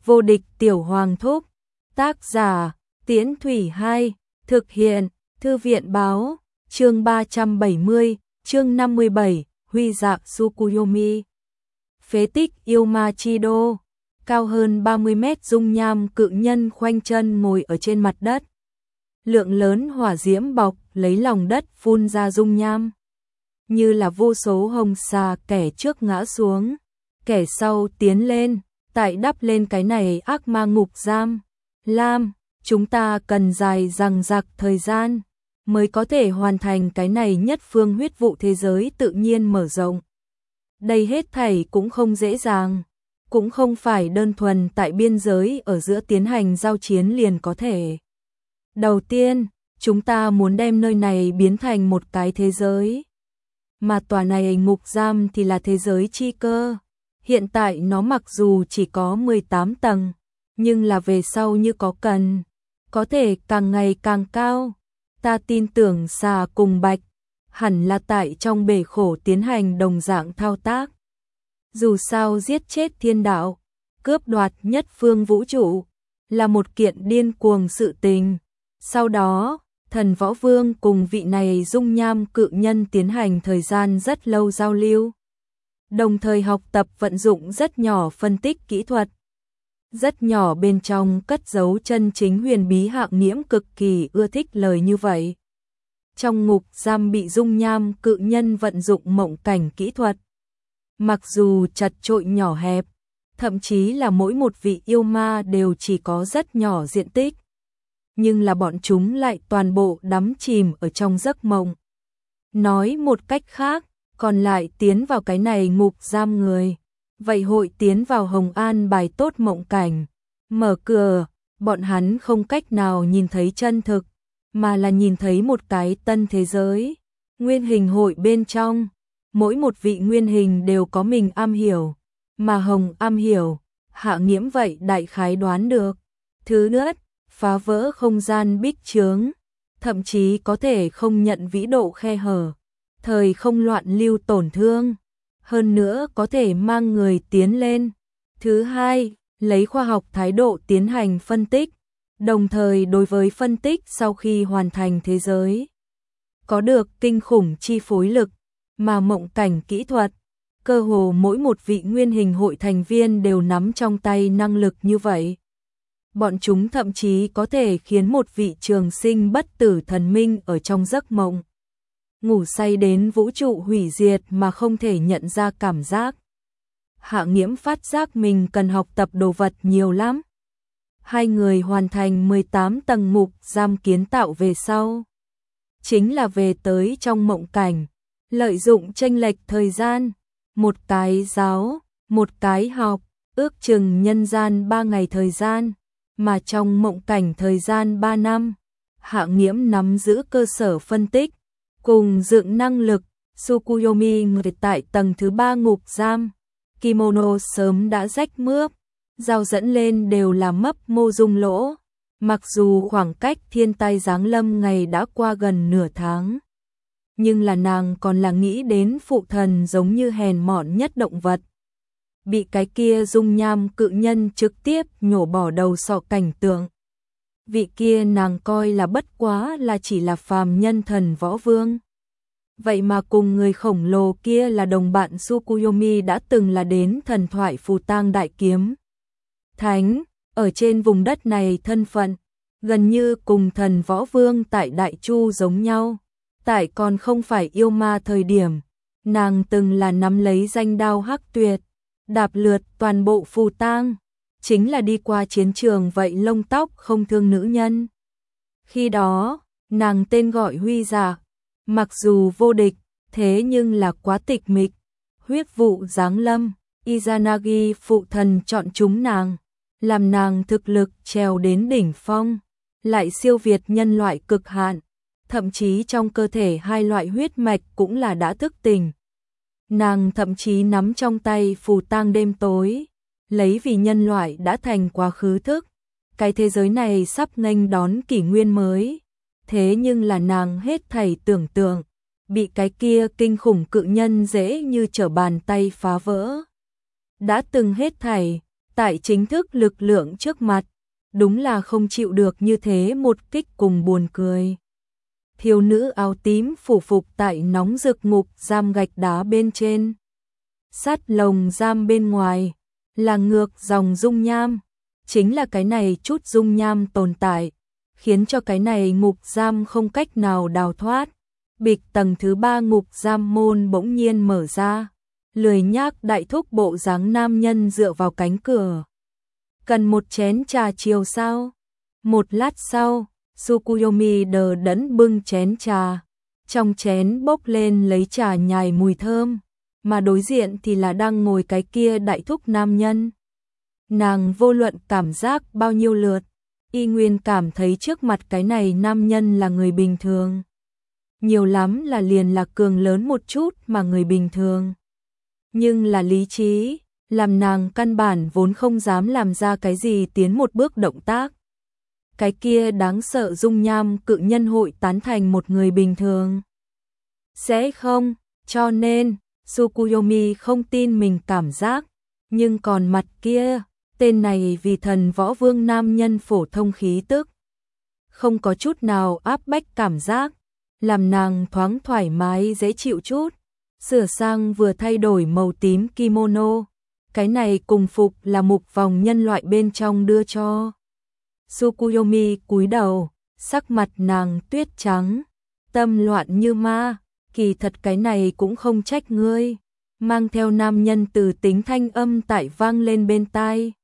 Vô địch tiểu hoàng thúc. Tác giả, Tiễn Thủy 2, thực hiện, Thư viện báo, chương 370, chương 57, Huy dạ Tsukuyomi. Phế tích yêu ma chi đô, cao hơn 30 mét dung nham cự nhân khoanh chân ngồi ở trên mặt đất. Lượng lớn hỏa diễm bọc lấy lòng đất phun ra dung nham. Như là vô số hồng xà, kẻ trước ngã xuống, kẻ sau tiến lên, tại đắp lên cái này ác ma ngục giam. Lam, chúng ta cần dài dằng dặc thời gian mới có thể hoàn thành cái này nhất phương huyết vụ thế giới tự nhiên mở rộng. Đây hết thảy cũng không dễ dàng, cũng không phải đơn thuần tại biên giới ở giữa tiến hành giao chiến liền có thể. Đầu tiên, chúng ta muốn đem nơi này biến thành một cái thế giới. Mà tòa này ngục giam thì là thế giới chi cơ. Hiện tại nó mặc dù chỉ có 18 tầng, nhưng là về sau như có cần, có thể càng ngày càng cao. Ta tin tưởng xà cùng bạch hẳn là tại trong bể khổ tiến hành đồng dạng thao tác. Dù sao giết chết thiên đạo, cướp đoạt nhất phương vũ trụ là một kiện điên cuồng sự tình. Sau đó, thần võ vương cùng vị này dung nham cự nhân tiến hành thời gian rất lâu giao lưu, đồng thời học tập vận dụng rất nhỏ phân tích kỹ thuật. Rất nhỏ bên trong cất giấu chân chính huyền bí. Hạng Nghiễm cực kỳ ưa thích lời như vậy. Trong ngục giam bị dung nham cự nhân vận dụng mộng cảnh kỹ thuật. Mặc dù chật chội nhỏ hẹp, thậm chí là mỗi một vị yêu ma đều chỉ có rất nhỏ diện tích, nhưng là bọn chúng lại toàn bộ đắm chìm ở trong giấc mộng. Nói một cách khác, còn lại tiến vào cái này ngục giam người, vậy hội tiến vào Hồng An bài tốt mộng cảnh. Mở cửa, bọn hắn không cách nào nhìn thấy chân thực, mà là nhìn thấy một cái tân thế giới. Nguyên hình hội bên trong, mỗi một vị nguyên hình đều có mình am hiểu, mà Hồng am hiểu, Hạ Nghiễm vậy đại khái đoán được. Thứ nữa, phá vỡ không gian bích chướng, thậm chí có thể không nhận vĩ độ khe hở, thời không loạn lưu tổn thương, hơn nữa có thể mang người tiến lên. Thứ hai, lấy khoa học thái độ tiến hành phân tích, đồng thời đối với phân tích sau khi hoàn thành thế giới, có được kinh khủng chi phối lực, mà mộng cảnh kỹ thuật, cơ hồ mỗi một vị nguyên hình hội thành viên đều nắm trong tay năng lực như vậy. Bọn chúng thậm chí có thể khiến một vị trường sinh bất tử thần minh ở trong giấc mộng ngủ say đến vũ trụ hủy diệt mà không thể nhận ra cảm giác. Hạ Nghiễm phát giác mình cần học tập đồ vật nhiều lắm. Hai người hoàn thành 18 tầng ngục giam kiến tạo về sau, chính là về tới trong mộng cảnh, lợi dụng chênh lệch thời gian, một cái giáo, một cái học, ước chừng nhân gian 3 ngày thời gian, mà trong mộng cảnh thời gian 3 năm. Hạ Nghiễm nắm giữ cơ sở phân tích cùng dựng năng lực. Tsukuyomi người tại tầng thứ 3 ngục giam, kimono sớm đã rách mướp, dao dẫn lên đều là mấp mô dung lỗ. Mặc dù khoảng cách thiên tai giáng lâm ngày đã qua gần nửa tháng, nhưng là nàng còn là nghĩ đến phụ thần giống như hèn mọn nhất động vật, bị cái kia dung nham cự nhân trực tiếp nhổ bỏ đầu sọ cảnh tượng. Vị kia nàng coi là bất quá là chỉ là phàm nhân thần võ vương. Vậy mà cùng người khổng lồ kia là đồng bạn. Tsukuyomi đã từng là đến thần thoại phù tang đại kiếm thánh, ở trên vùng đất này thân phận gần như cùng thần võ vương tại Đại Chu giống nhau. Tại còn không phải yêu ma thời điểm, nàng từng là nắm lấy danh đao hắc tuyệt, đạp lượt toàn bộ phù tang, chính là đi qua chiến trường vậy lông tóc không thương nữ nhân. Khi đó, nàng tên gọi Huy dạ, mặc dù vô địch, thế nhưng là quá tịch mịch. Huyết vụ giáng lâm, Izanagi phụ thần chọn chúng nàng, làm nàng thực lực trèo đến đỉnh phong, lại siêu việt nhân loại cực hạn, thậm chí trong cơ thể hai loại huyết mạch cũng là đã thức tỉnh. Nàng thậm chí nắm trong tay phù tang đêm tối, lấy vì nhân loại đã thành quá khứ thức, cái thế giới này sắp nghênh đón kỷ nguyên mới. Thế nhưng là nàng hết thảy tưởng tượng, bị cái kia kinh khủng cự nhân dễ như trở bàn tay phá vỡ. Đã từng hết thảy, tại chính thức lực lượng trước mặt, đúng là không chịu được như thế một kích cùng buồn cười. Thiếu nữ áo tím phủ phục tại nóng rực ngục giam gạch đá bên trên. Sát lồng giam bên ngoài là ngược dòng dung nham, chính là cái này chút dung nham tồn tại, khiến cho cái này ngục giam không cách nào đào thoát. Bịch tầng thứ 3 ngục giam môn bỗng nhiên mở ra, lười nhác đại thúc bộ dáng nam nhân dựa vào cánh cửa. Cần một chén trà chiều sao? Một lát sau, Tsukuyomi đờ đẫn bưng chén trà, trong chén bốc lên lấy trà nhài mùi thơm, mà đối diện thì là đang ngồi cái kia đại thúc nam nhân. Nàng vô luận cảm giác bao nhiêu lượt, y nguyên cảm thấy trước mặt cái này nam nhân là người bình thường. Nhiều lắm là liền là cường lớn một chút mà người bình thường. Nhưng là lý trí, làm nàng căn bản vốn không dám làm ra cái gì tiến một bước động tác. Cái kia đáng sợ dung nham cự nhân hội tán thành một người bình thường. Sẽ không, cho nên, Tsukuyomi không tin mình cảm giác, nhưng còn mặt kia, tên này vì thần võ vương nam nhân phổ thông khí tức. Không có chút nào áp bách cảm giác, làm nàng thoáng thoải mái dễ chịu chút. Sửa sang vừa thay đổi màu tím kimono, cái này cùng phục là mục vòng nhân loại bên trong đưa cho. Tsukuyomi cúi đầu, sắc mặt nàng tuyết trắng, tâm loạn như ma, kỳ thật cái này cũng không trách ngươi, mang theo nam nhân từ tính thanh âm tại vang lên bên tai.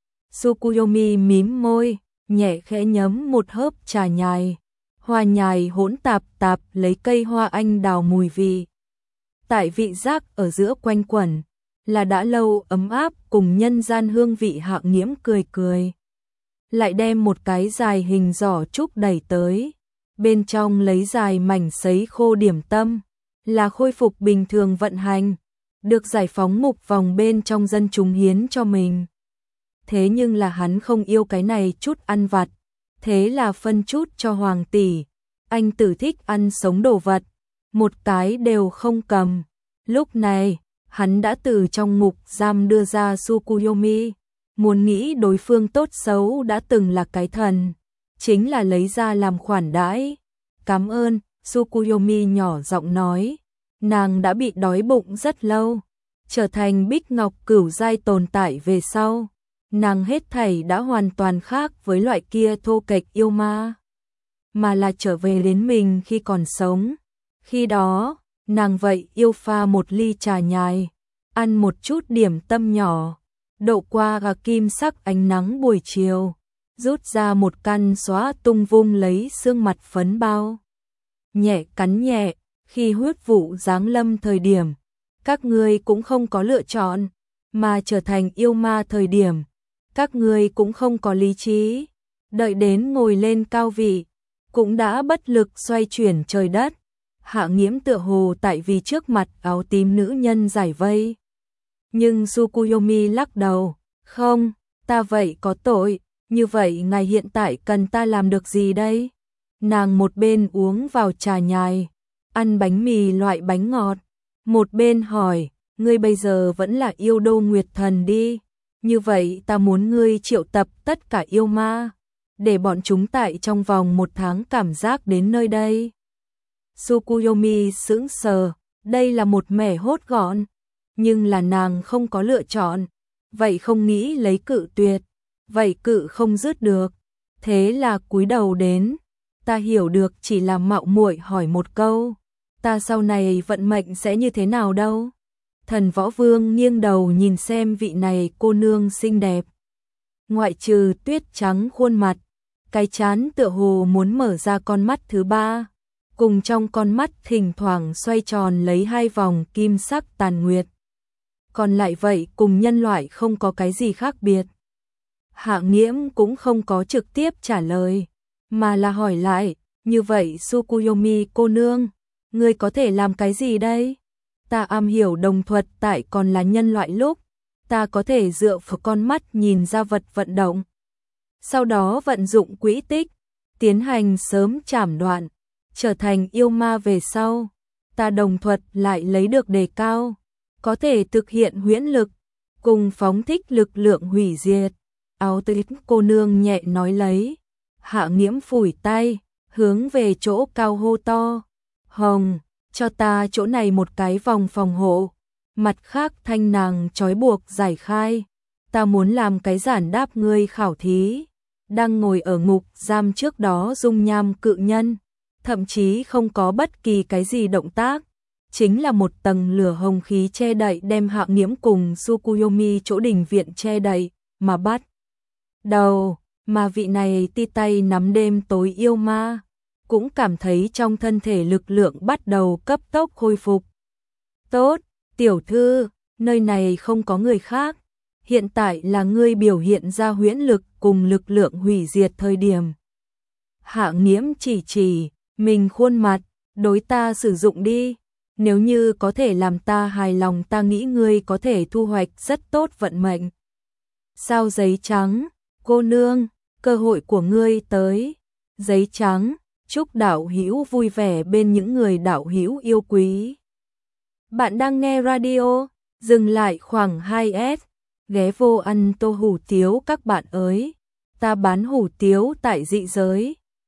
Tsukuyomi mím môi, nhẹ khẽ nhấm một hớp trà nhài, hoa nhài hỗn tạp tạp lấy cây hoa anh đào mùi vị. Tại vị giác ở giữa quanh quẩn, là đã lâu ấm áp cùng nhân gian hương vị Hạ Nghiễm cười cười. Lại đem một cái dài hình giỏ trúc đẩy tới, bên trong lấy dài mảnh sấy khô điểm tâm, là khôi phục bình thường vận hành, được giải phóng mục vòng bên trong dân chúng hiến cho mình. Thế nhưng là hắn không yêu cái này chút ăn vặt, thế là phân chút cho hoàng tỷ, anh tử thích ăn sống đồ vật, một cái đều không cầm. Lúc này, hắn đã từ trong ngục giam đưa ra Tsukuyomi, muốn nghĩ đối phương tốt xấu đã từng là cái thần, chính là lấy ra làm khoản đãi. Cảm ơn, Tsukuyomi nhỏ giọng nói, nàng đã bị đói bụng rất lâu, trở thành bích ngọc cửu giai tồn tại về sau. Nàng hết thảy đã hoàn toàn khác với loại kia thô kệch yêu ma, mà là trở về đến mình khi còn sống. Khi đó, nàng vậy yêu pha một ly trà nhài, ăn một chút điểm tâm nhỏ, độ qua gà kim sắc ánh nắng buổi chiều, rút ra một căn xóa tung vung lấy xương mặt phấn bao. Nhẹ cắn nhẹ, khi huyết vụ giáng lâm thời điểm, các ngươi cũng không có lựa chọn, mà trở thành yêu ma thời điểm, các ngươi cũng không có lý trí, đợi đến ngồi lên cao vị, cũng đã bất lực xoay chuyển trời đất. Hạ Nghiễm tựa hồ tại vì trước mặt áo tím nữ nhân giải vây. Nhưng Tsukuyomi lắc đầu, không, ta vậy có tội, như vậy ngài hiện tại cần ta làm được gì đây? Nàng một bên uống vào trà nhài, ăn bánh mì loại bánh ngọt, một bên hỏi, ngươi bây giờ vẫn là yêu đô nguyệt thần đi, như vậy ta muốn ngươi triệu tập tất cả yêu ma, để bọn chúng tại trong vòng 1 tháng cảm giác đến nơi đây. Tsukuyomi sững sờ, đây là một mẻ hốt gọn, nhưng là nàng không có lựa chọn, vậy không nghĩ lấy cự tuyệt, vậy cự không dứt được, thế là cúi đầu đến, ta hiểu được chỉ là mạo muội hỏi một câu, ta sau này vận mệnh sẽ như thế nào đâu? Thần Võ Vương nghiêng đầu nhìn xem vị này cô nương xinh đẹp, ngoại trừ tuyết trắng khuôn mặt, cái trán tựa hồ muốn mở ra con mắt thứ 3. Cùng trong con mắt thỉnh thoảng xoay tròn lấy 2 vòng kim sắc tàn nguyệt. Còn lại vậy cùng nhân loại không có cái gì khác biệt. Hạ Nghiễm cũng không có trực tiếp trả lời, mà là hỏi lại, như vậy Tsukuyomi cô nương, ngươi có thể làm cái gì đây? Ta am hiểu đồng thuật tại còn là nhân loại lúc, ta có thể dựa vào con mắt nhìn ra vật vận động. Sau đó vận dụng quỹ tích, tiến hành sớm chảm đoạn. Trở thành yêu ma về sau, ta đồng thuật lại lấy được đề cao, có thể thực hiện huyễn lực, cùng phóng thích lực lượng hủy diệt. Áo tuyết cô nương nhẹ nói lấy. Hạ Nghiễm phủi tay, hướng về chỗ cao hô to. Hồng, cho ta chỗ này một cái vòng phòng hộ. Mặt khác thanh nàng trói buộc giải khai. Ta muốn làm cái giản đáp ngươi khảo thí. Đang ngồi ở ngục giam trước đó dung nham cự nhân. Thậm chí không có bất kỳ cái gì động tác. Chính là một tầng lửa hồng khí che đậy đem Hạ Nghiễm cùng Tsukuyomi chỗ đình viện che đậy, mà bắt đầu, mà vị này ti tay nắm đêm tối yêu ma, cũng cảm thấy trong thân thể lực lượng bắt đầu cấp tốc khôi phục. Tốt, tiểu thư, nơi này không có người khác, hiện tại là ngươi biểu hiện ra huyễn lực cùng lực lượng hủy diệt thời điểm. Hạ Nghiễm chỉ mình khuôn mặt, đối ta sử dụng đi. Nếu như có thể làm ta hài lòng, ta nghĩ ngươi có thể thu hoạch rất tốt vận mệnh. Sao giấy trắng, cô nương, cơ hội của ngươi tới. Giấy trắng, chúc đạo hữu vui vẻ bên những người đạo hữu yêu quý. Bạn đang nghe radio, dừng lại khoảng 2S, ghé vô ăn tô hủ tiếu các bạn ơi. Ta bán hủ tiếu tại dị giới.